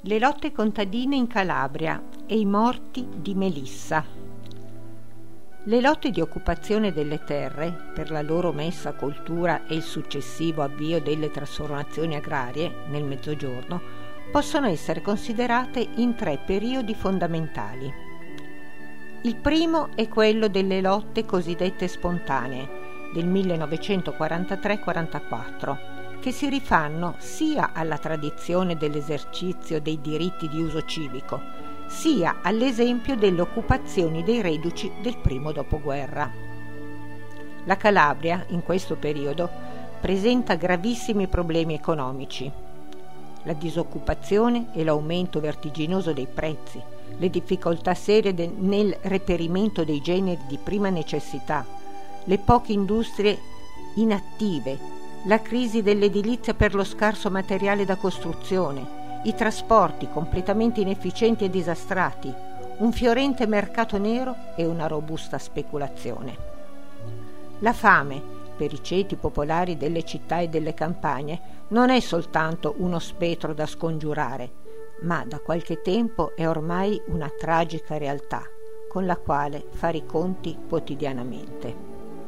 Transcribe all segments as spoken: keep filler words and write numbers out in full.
Le lotte contadine in Calabria e i morti di Melissa. Le lotte di occupazione delle terre per la loro messa a coltura e il successivo avvio delle trasformazioni agrarie nel Mezzogiorno possono essere considerate in tre periodi fondamentali. Il primo è quello delle lotte cosiddette spontanee del millenovecentoquarantatré quarantaquattro, che si rifanno sia alla tradizione dell'esercizio dei diritti di uso civico, sia all'esempio delle occupazioni dei reduci del primo dopoguerra. La Calabria, in questo periodo, presenta gravissimi problemi economici. La disoccupazione e l'aumento vertiginoso dei prezzi, le difficoltà serie de- nel reperimento dei generi di prima necessità, le poche industrie inattive, la crisi dell'edilizia per lo scarso materiale da costruzione, i trasporti completamente inefficienti e disastrati, un fiorente mercato nero e una robusta speculazione. La fame, per i ceti popolari delle città e delle campagne, non è soltanto uno spettro da scongiurare, ma da qualche tempo è ormai una tragica realtà con la quale fare i conti quotidianamente.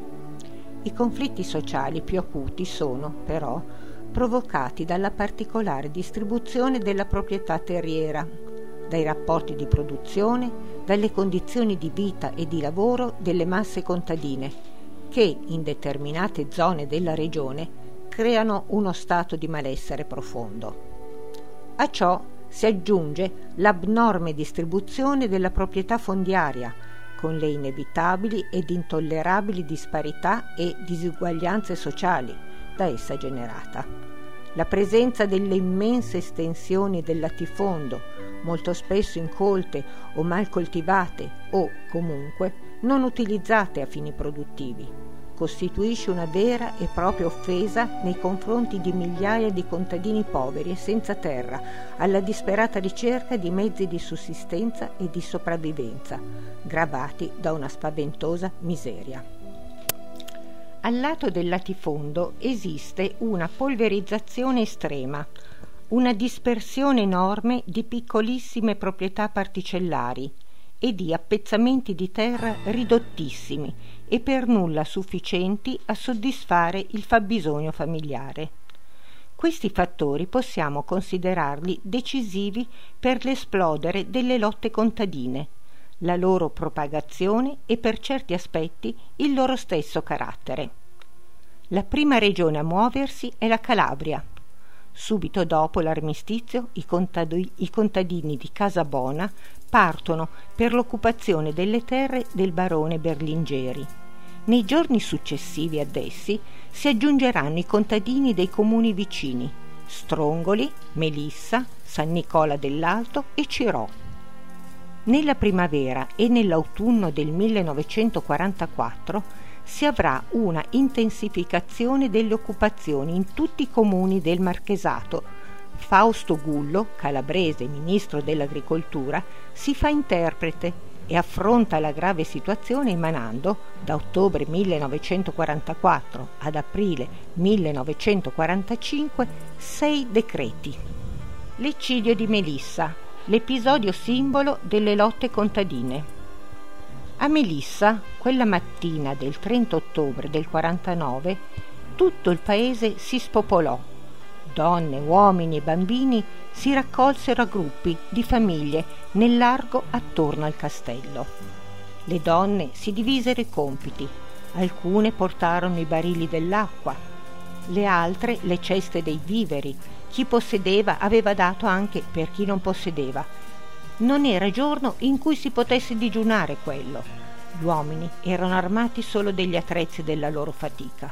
I conflitti sociali più acuti sono, però, provocati dalla particolare distribuzione della proprietà terriera, dai rapporti di produzione, dalle condizioni di vita e di lavoro delle masse contadine, che in determinate zone della regione creano uno stato di malessere profondo. A ciò si aggiunge l'abnorme distribuzione della proprietà fondiaria, con le inevitabili ed intollerabili disparità e disuguaglianze sociali da essa generata. La presenza delle immense estensioni del latifondo, molto spesso incolte o mal coltivate o, comunque, non utilizzate a fini produttivi, costituisce una vera e propria offesa nei confronti di migliaia di contadini poveri e senza terra, alla disperata ricerca di mezzi di sussistenza e di sopravvivenza, gravati da una spaventosa miseria. Al lato del latifondo esiste una polverizzazione estrema, una dispersione enorme di piccolissime proprietà particellari e di appezzamenti di terra ridottissimi e per nulla sufficienti a soddisfare il fabbisogno familiare. Questi fattori possiamo considerarli decisivi per l'esplodere delle lotte contadine, la loro propagazione e per certi aspetti il loro stesso carattere. La prima regione a muoversi è la Calabria. Subito dopo l'armistizio i, contad- i contadini di Casabona partono per l'occupazione delle terre del barone Berlingeri. Nei giorni successivi ad essi si aggiungeranno i contadini dei comuni vicini, Strongoli, Melissa, San Nicola dell'Alto e Cirò. Nella primavera e nell'autunno del millenovecentoquarantaquattro si avrà una intensificazione delle occupazioni in tutti i comuni del Marchesato. Fausto Gullo, calabrese ministro dell'Agricoltura, si fa interprete e affronta la grave situazione emanando, da ottobre millenovecentoquarantaquattro ad aprile millenovecentoquarantacinque, sei decreti. L'eccidio di Melissa, l'episodio simbolo delle lotte contadine. A Melissa, quella mattina del trenta ottobre del quarantanove, tutto il paese si spopolò. Donne, uomini e bambini si raccolsero a gruppi di famiglie nel largo attorno al castello. Le donne si divisero i compiti. Alcune portarono i barili dell'acqua, le altre le ceste dei viveri. Chi possedeva aveva dato anche per chi non possedeva. Non era giorno in cui si potesse digiunare quello. Gli uomini erano armati solo degli attrezzi della loro fatica.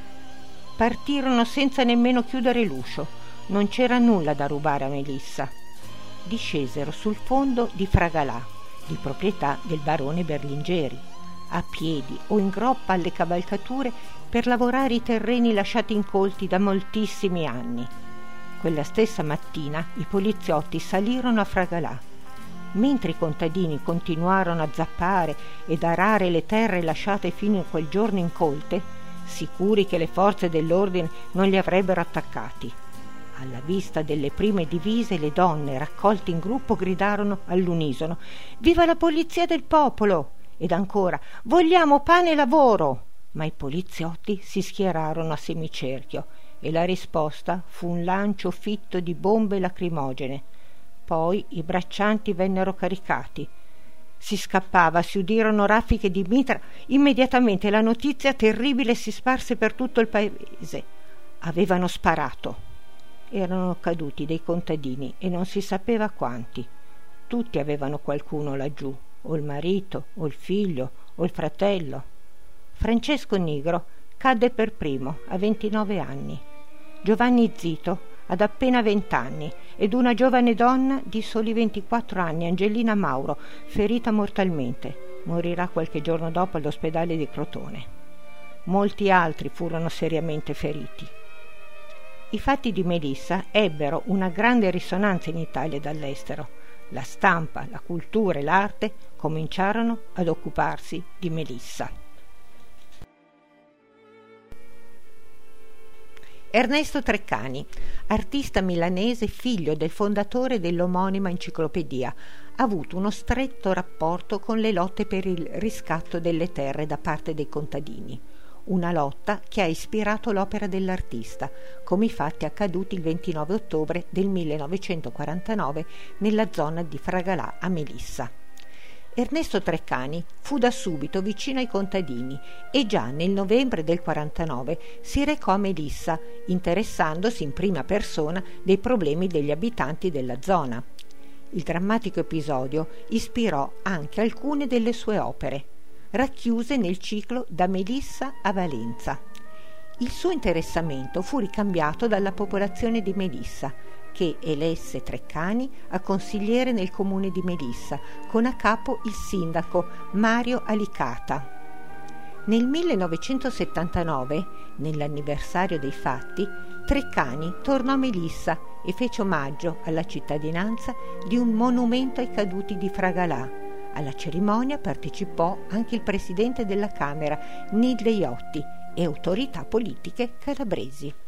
Partirono senza nemmeno chiudere l'uscio. Non c'era nulla da rubare a Melissa. Discesero sul fondo di Fragalà, di proprietà del barone Berlingeri, a piedi o in groppa alle cavalcature per lavorare i terreni lasciati incolti da moltissimi anni. Quella stessa mattina i poliziotti salirono a Fragalà. Mentre i contadini continuarono a zappare ed arare le terre lasciate fino a quel giorno incolte, sicuri che le forze dell'ordine non li avrebbero attaccati. Alla vista delle prime divise, le donne, raccolte in gruppo, gridarono all'unisono: «Viva la polizia del popolo!» ed ancora: «Vogliamo pane e lavoro!» Ma i poliziotti si schierarono a semicerchio e la risposta fu un lancio fitto di bombe lacrimogene. Poi i braccianti vennero caricati. Si scappava, si udirono raffiche di mitra. Immediatamente la notizia terribile si sparse per tutto il paese. Avevano sparato. Erano caduti dei contadini e non si sapeva quanti. Tutti avevano qualcuno laggiù, o il marito, o il figlio, o il fratello. Francesco Nigro cadde per primo a ventinove anni, Giovanni Zito ad appena vent'anni ed una giovane donna di soli ventiquattro anni, Angelina Mauro, ferita mortalmente. Morirà qualche giorno dopo all'ospedale di Crotone. Molti altri furono seriamente feriti. I fatti di Melissa ebbero una grande risonanza in Italia e dall'estero. La stampa, la cultura e l'arte cominciarono ad occuparsi di Melissa. Ernesto Treccani, artista milanese, figlio del fondatore dell'omonima enciclopedia, ha avuto uno stretto rapporto con le lotte per il riscatto delle terre da parte dei contadini, una lotta che ha ispirato l'opera dell'artista, come i fatti accaduti il ventinove ottobre del millenovecentoquarantanove nella zona di Fragalà a Melissa. Ernesto Treccani fu da subito vicino ai contadini e già nel novembre del quarantanove si recò a Melissa, interessandosi in prima persona dei problemi degli abitanti della zona. Il drammatico episodio ispirò anche alcune delle sue opere, racchiuse nel ciclo Da Melissa a Valenza. Il suo interessamento fu ricambiato dalla popolazione di Melissa, che elesse Treccani a consigliere nel comune di Melissa, con a capo il sindaco Mario Alicata. Nel millenovecentosettantanove, nell'anniversario dei fatti, Treccani tornò a Melissa e fece omaggio alla cittadinanza di un monumento ai caduti di Fragalà. Alla cerimonia partecipò anche il presidente della Camera, Nilde Iotti, e autorità politiche calabresi.